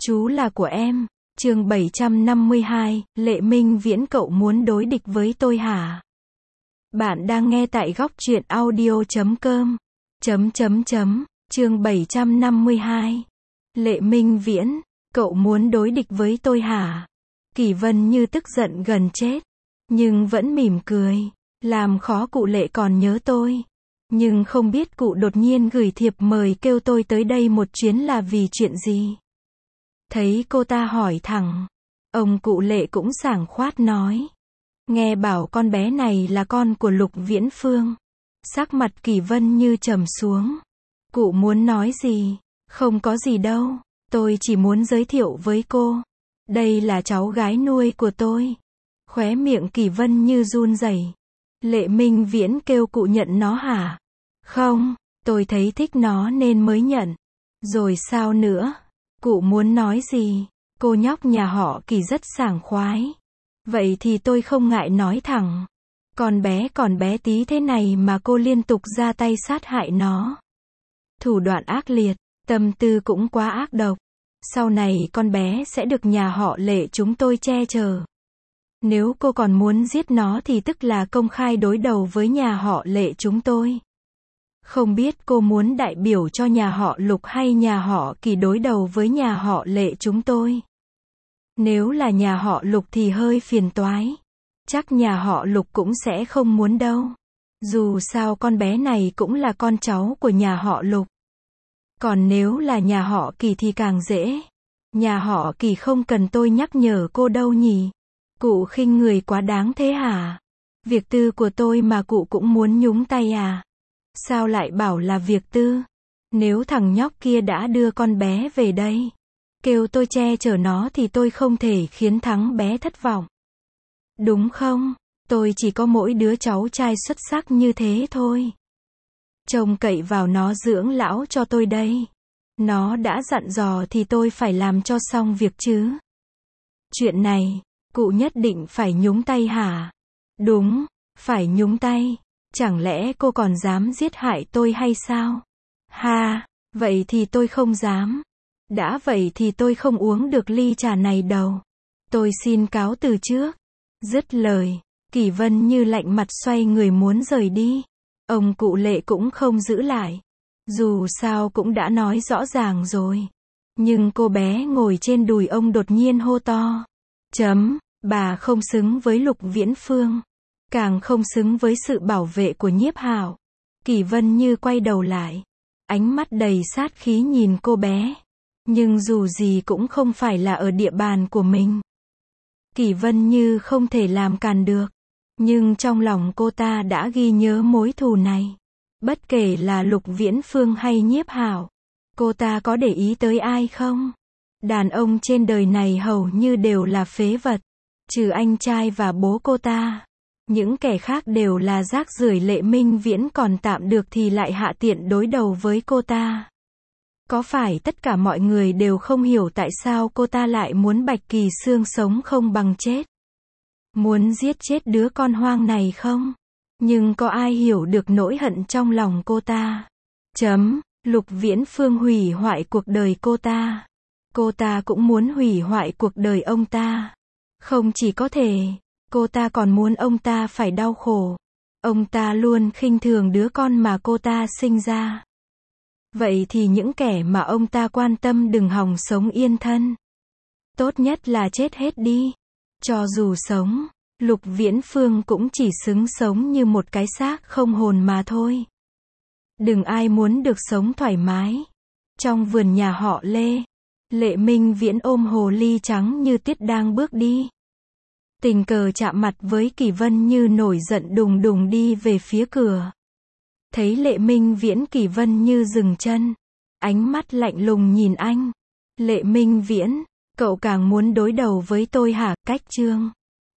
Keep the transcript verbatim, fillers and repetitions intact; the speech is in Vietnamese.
Chú là của em. Chương bảy trăm năm mươi hai, Lệ Minh Viễn, cậu muốn đối địch với tôi hả? Bạn đang nghe tại góc truyện audio chấm com. Chấm chấm chấm, chương bảy trăm năm mươi hai. Lệ Minh Viễn, cậu muốn đối địch với tôi hả? Kỳ Vân Như tức giận gần chết, nhưng vẫn mỉm cười, làm khó cụ Lệ còn nhớ tôi. Nhưng không biết cụ đột nhiên gửi thiệp mời kêu tôi tới đây một chuyến là vì chuyện gì? Thấy cô ta hỏi thẳng, ông cụ Lệ cũng sảng khoát nói. Nghe bảo con bé này là con của Lục Viễn Phương. Sắc mặt Kỳ Vân Như trầm xuống. Cụ muốn nói gì? Không có gì đâu, tôi chỉ muốn giới thiệu với cô. Đây là cháu gái nuôi của tôi. Khóe miệng Kỳ Vân Như run rẩy. Lệ Minh Viễn kêu cụ nhận nó hả? Không, tôi thấy thích nó nên mới nhận. Rồi sao nữa? Cụ muốn nói gì? Cô nhóc nhà họ Kỳ rất sảng khoái. Vậy thì tôi không ngại nói thẳng. Con bé còn bé tí thế này mà cô liên tục ra tay sát hại nó. Thủ đoạn ác liệt, tâm tư cũng quá ác độc. Sau này con bé sẽ được nhà họ Lệ chúng tôi che chở. Nếu cô còn muốn giết nó thì tức là công khai đối đầu với nhà họ Lệ chúng tôi. Không biết cô muốn đại biểu cho nhà họ Lục hay nhà họ Kỳ đối đầu với nhà họ Lệ chúng tôi? Nếu là nhà họ Lục thì hơi phiền toái. Chắc nhà họ Lục cũng sẽ không muốn đâu. Dù sao con bé này cũng là con cháu của nhà họ Lục. Còn nếu là nhà họ Kỳ thì càng dễ. Nhà họ Kỳ không cần tôi nhắc nhở cô đâu nhỉ? Cụ khinh người quá đáng thế hả? Việc tư của tôi mà cụ cũng muốn nhúng tay à? Sao lại bảo là việc tư? Nếu thằng nhóc kia đã đưa con bé về đây, kêu tôi che chở nó thì tôi không thể khiến thằng bé thất vọng. Đúng không? Tôi chỉ có mỗi đứa cháu trai xuất sắc như thế thôi. Trông cậy vào nó dưỡng lão cho tôi đây. Nó đã dặn dò thì tôi phải làm cho xong việc chứ. Chuyện này, cụ nhất định phải nhúng tay hả? Đúng, phải nhúng tay. Chẳng lẽ cô còn dám giết hại tôi hay sao? Ha, vậy thì tôi không dám. Đã vậy thì tôi không uống được ly trà này đâu. Tôi xin cáo từ trước. Dứt lời, Kỳ Vân Như lạnh mặt xoay người muốn rời đi. Ông cụ Lệ cũng không giữ lại. Dù sao cũng đã nói rõ ràng rồi. Nhưng cô bé ngồi trên đùi ông đột nhiên hô to. Chấm, bà không xứng với Lục Viễn Phương. Càng không xứng với sự bảo vệ của Nhiếp Hạo. Kỳ Vân Như quay đầu lại. Ánh mắt đầy sát khí nhìn cô bé. Nhưng dù gì cũng không phải là ở địa bàn của mình. Kỳ Vân Như không thể làm càn được. Nhưng trong lòng cô ta đã ghi nhớ mối thù này. Bất kể là Lục Viễn Phương hay Nhiếp Hạo. Cô ta có để ý tới ai không? Đàn ông trên đời này hầu như đều là phế vật. Trừ anh trai và bố cô ta. Những kẻ khác đều là rác rưởi. Lệ Minh Viễn còn tạm được thì lại hạ tiện đối đầu với cô ta. Có phải tất cả mọi người đều không hiểu tại sao cô ta lại muốn Bạch Kỳ Xương sống không bằng chết? Muốn giết chết đứa con hoang này không? Nhưng có ai hiểu được nỗi hận trong lòng cô ta? Chấm, Lục Viễn Phương hủy hoại cuộc đời cô ta. Cô ta cũng muốn hủy hoại cuộc đời ông ta. Không chỉ có thể, cô ta còn muốn ông ta phải đau khổ. Ông ta luôn khinh thường đứa con mà cô ta sinh ra. Vậy thì những kẻ mà ông ta quan tâm đừng hòng sống yên thân. Tốt nhất là chết hết đi. Cho dù sống, Lục Viễn Phương cũng chỉ xứng sống như một cái xác không hồn mà thôi. Đừng ai muốn được sống thoải mái. Trong vườn nhà họ Lê, Lệ Minh Viễn ôm hồ ly trắng như tuyết đang bước đi. Tình cờ chạm mặt với Kỳ Vân Như nổi giận đùng đùng đi về phía cửa. Thấy Lệ Minh Viễn, Kỳ Vân Như dừng chân. Ánh mắt lạnh lùng nhìn anh. Lệ Minh Viễn, cậu càng muốn đối đầu với tôi hả? Cách chương